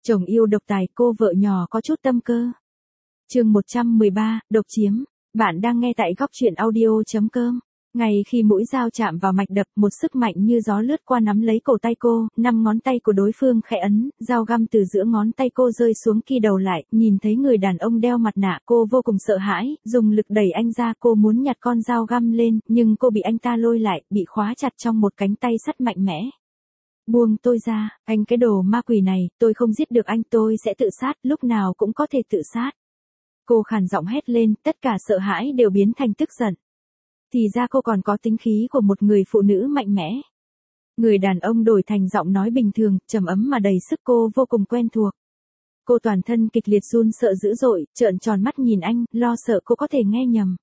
Chồng yêu độc tài, cô vợ nhỏ có chút tâm cơ. Chương 113, độc chiếm. Bạn đang nghe tại góc truyện audio.com. Ngay khi mũi dao chạm vào mạch đập, một sức mạnh như gió lướt qua nắm lấy cổ tay cô, 5 ngón tay của đối phương khẽ ấn, dao găm từ giữa ngón tay cô rơi xuống kỳ đầu lại, nhìn thấy người đàn ông đeo mặt nạ, cô vô cùng sợ hãi, dùng lực đẩy anh ra, cô muốn nhặt con dao găm lên, nhưng cô bị anh ta lôi lại, bị khóa chặt trong một cánh tay sắt mạnh mẽ. Buông tôi ra, anh cái đồ ma quỷ này, tôi không giết được anh, tôi sẽ tự sát, lúc nào cũng có thể tự sát. Cô khàn giọng hét lên, tất cả sợ hãi đều biến thành tức giận. Thì ra cô còn có tính khí của một người phụ nữ mạnh mẽ. Người đàn ông đổi thành giọng nói bình thường, trầm ấm mà đầy sức, cô vô cùng quen thuộc. Cô toàn thân kịch liệt run sợ dữ dội, trợn tròn mắt nhìn anh, lo sợ cô có thể nghe nhầm.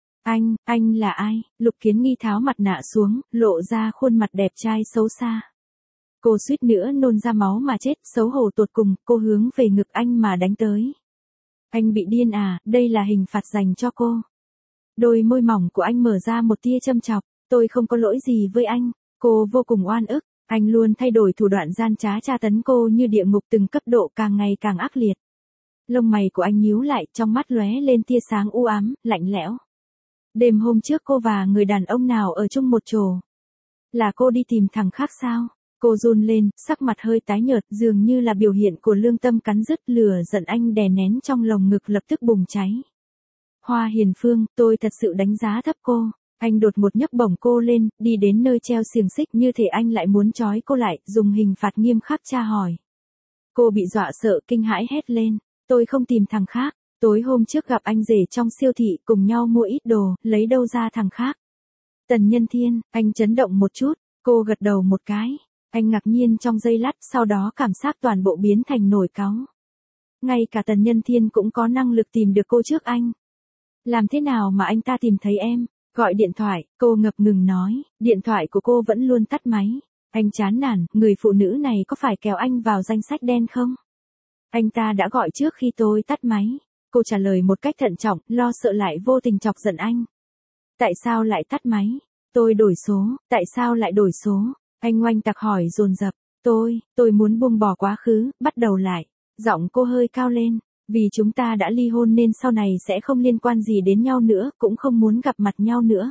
Anh là ai? Lục Kiến Nghi tháo mặt nạ xuống, lộ ra khuôn mặt đẹp trai xấu xa. Cô suýt nữa nôn ra máu mà chết, xấu hổ tột cùng, cô hướng về ngực anh mà đánh tới. Anh bị điên à, đây là hình phạt dành cho cô. Đôi môi mỏng của anh mở ra một tia châm chọc, tôi không có lỗi gì với anh, cô vô cùng oan ức, anh luôn thay đổi thủ đoạn gian trá tra tấn cô như địa ngục, từng cấp độ càng ngày càng ác liệt. Lông mày của anh nhíu lại, trong mắt lóe lên tia sáng u ám, lạnh lẽo. Đêm hôm trước cô và người đàn ông nào ở chung một chỗ? Là cô đi tìm thằng khác sao? Cô run lên, sắc mặt hơi tái nhợt, dường như là biểu hiện của lương tâm cắn rứt, lửa giận anh đè nén trong lồng ngực lập tức bùng cháy. Hoa Hiền Phương, tôi thật sự đánh giá thấp cô. Anh đột một nhấc bổng cô lên, đi đến nơi treo xiềng xích, như thể anh lại muốn trói cô lại, dùng hình phạt nghiêm khắc tra hỏi. Cô bị dọa sợ, kinh hãi hét lên, tôi không tìm thằng khác, tối hôm trước gặp anh rể trong siêu thị, cùng nhau mua ít đồ, lấy đâu ra thằng khác. Tần Nhân Thiên, anh chấn động một chút, cô gật đầu một cái. Anh ngạc nhiên trong giây lát, sau đó cảm giác toàn bộ biến thành nổi cáu. Ngay cả Tần Nhân Thiên cũng có năng lực tìm được cô trước anh. Làm thế nào mà anh ta tìm thấy em? Gọi điện thoại, cô ngập ngừng nói, điện thoại của cô vẫn luôn tắt máy. Anh chán nản, người phụ nữ này có phải kéo anh vào danh sách đen không? Anh ta đã gọi trước khi tôi tắt máy. Cô trả lời một cách thận trọng, lo sợ lại vô tình chọc giận anh. Tại sao lại tắt máy? Tôi đổi số, tại sao lại đổi số? Anh oanh tạc hỏi dồn dập, tôi muốn buông bỏ quá khứ, bắt đầu lại. Giọng cô hơi cao lên, vì chúng ta đã ly hôn nên sau này sẽ không liên quan gì đến nhau nữa, cũng không muốn gặp mặt nhau nữa.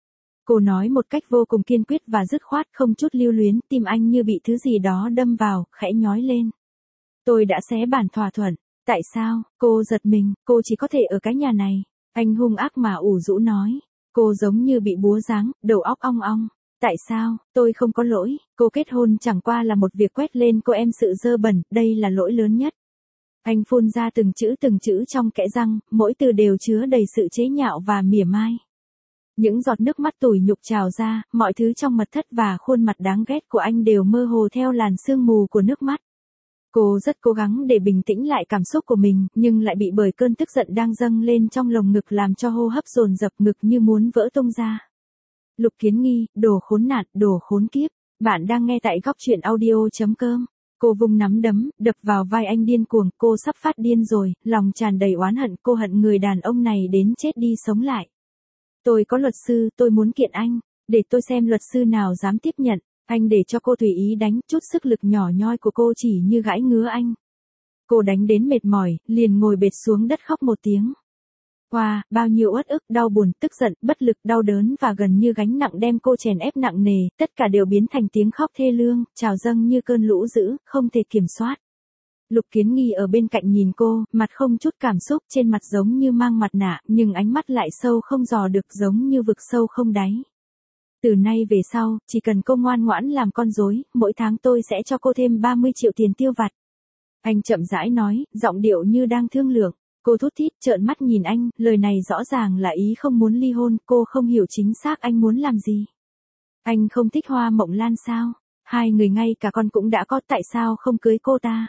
Cô nói một cách vô cùng kiên quyết và dứt khoát, không chút lưu luyến, tim anh như bị thứ gì đó đâm vào, khẽ nhói lên. Tôi đã xé bản thỏa thuận, tại sao? Cô giật mình, cô chỉ có thể ở cái nhà này. Anh hung ác mà ủ rũ nói, cô giống như bị búa giáng, đầu óc ong ong. Tại sao, tôi không có lỗi, cô kết hôn chẳng qua là một việc quét lên cô em sự dơ bẩn, đây là lỗi lớn nhất. Anh phun ra từng chữ trong kẽ răng, mỗi từ đều chứa đầy sự chế nhạo và mỉa mai. Những giọt nước mắt tủi nhục trào ra, mọi thứ trong mật thất và khuôn mặt đáng ghét của anh đều mơ hồ theo làn sương mù của nước mắt. Cô rất cố gắng để bình tĩnh lại cảm xúc của mình, nhưng lại bị bởi cơn tức giận đang dâng lên trong lồng ngực làm cho hô hấp dồn dập, ngực như muốn vỡ tung ra. Lục Kiến Nghi, đồ khốn nạn, đồ khốn kiếp. Bạn đang nghe tại góc truyện audio.com. Cô vung nắm đấm, đập vào vai anh điên cuồng, cô sắp phát điên rồi, lòng tràn đầy oán hận, cô hận người đàn ông này đến chết đi sống lại. Tôi có luật sư, tôi muốn kiện anh, để tôi xem luật sư nào dám tiếp nhận, anh để cho cô tùy ý đánh, chút sức lực nhỏ nhoi của cô chỉ như gãi ngứa anh. Cô đánh đến mệt mỏi, liền ngồi bệt xuống đất khóc một tiếng. Wow, bao nhiêu uất ức, đau buồn, tức giận, bất lực, đau đớn và gần như gánh nặng đem cô chèn ép nặng nề, tất cả đều biến thành tiếng khóc thê lương, trào dâng như cơn lũ dữ, không thể kiểm soát. Lục Kiến Nghi ở bên cạnh nhìn cô, mặt không chút cảm xúc, trên mặt giống như mang mặt nạ, nhưng ánh mắt lại sâu không dò được, giống như vực sâu không đáy. Từ nay về sau, chỉ cần cô ngoan ngoãn làm con rối, mỗi tháng tôi sẽ cho cô thêm 30 triệu tiền tiêu vặt. Anh chậm rãi nói, giọng điệu như đang thương lượng. Cô thút thít trợn mắt nhìn anh, lời này rõ ràng là ý không muốn ly hôn, cô không hiểu chính xác anh muốn làm gì. Anh không thích Hoa Mộng Lan sao? Hai người ngay cả con cũng đã có, tại sao không cưới cô ta?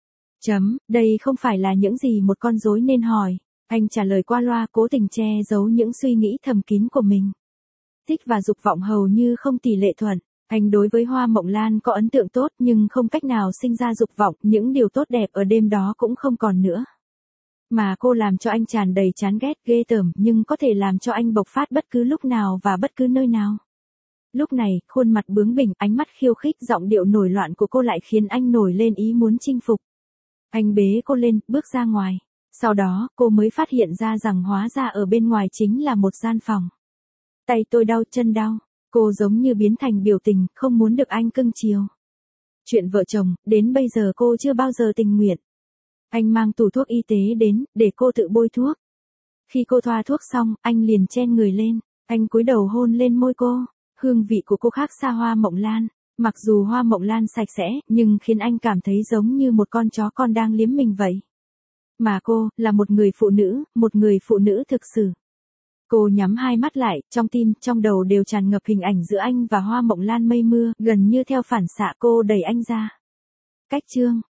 Đây không phải là những gì một con rối nên hỏi. Anh trả lời qua loa, cố tình che giấu những suy nghĩ thầm kín của mình. Thích và dục vọng hầu như không tỷ lệ thuận. Anh đối với Hoa Mộng Lan có ấn tượng tốt nhưng không cách nào sinh ra dục vọng, những điều tốt đẹp ở đêm đó cũng không còn nữa. Mà cô làm cho anh tràn đầy chán ghét, ghê tởm, nhưng có thể làm cho anh bộc phát bất cứ lúc nào và bất cứ nơi nào. Lúc này, khuôn mặt bướng bỉnh, ánh mắt khiêu khích, giọng điệu nổi loạn của cô lại khiến anh nổi lên ý muốn chinh phục. Anh bế cô lên, bước ra ngoài. Sau đó, cô mới phát hiện ra rằng hóa ra ở bên ngoài chính là một gian phòng. Tay tôi đau, chân đau. Cô giống như biến thành biểu tình, không muốn được anh cưng chiều. Chuyện vợ chồng, đến bây giờ cô chưa bao giờ tình nguyện. Anh mang tủ thuốc y tế đến, để cô tự bôi thuốc. Khi cô thoa thuốc xong, anh liền chen người lên. Anh cúi đầu hôn lên môi cô. Hương vị của cô khác xa hoa mộng lan. Mặc dù hoa mộng lan sạch sẽ, nhưng khiến anh cảm thấy giống như một con chó con đang liếm mình vậy. Mà cô, là một người phụ nữ thực sự. Cô nhắm hai mắt lại, trong tim, trong đầu đều tràn ngập hình ảnh giữa anh và hoa mộng lan mây mưa, gần như theo phản xạ cô đẩy anh ra. Cách chương